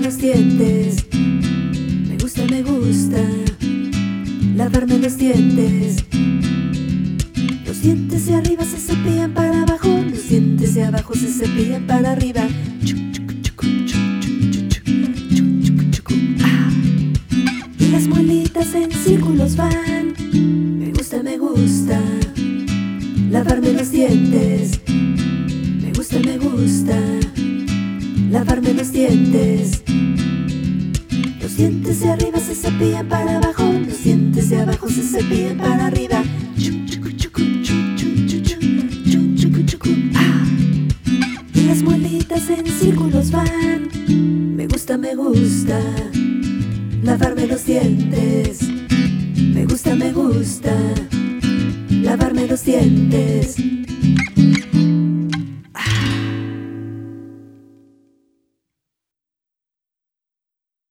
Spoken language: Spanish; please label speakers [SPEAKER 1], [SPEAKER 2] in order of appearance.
[SPEAKER 1] los dientes. Me gusta lavarme los dientes. Los dientes de arriba se cepillan para abajo, los dientes de abajo se cepillan para arriba. Y las muelitas en círculos van. Me gusta lavarme los dientes. Me gusta lavarme los dientes. Los dientes de arriba se cepillan para abajo, los dientes de abajo se cepillan para arriba. Y las muelitas en círculos van. Me gusta lavarme los dientes. Me gusta lavarme los dientes.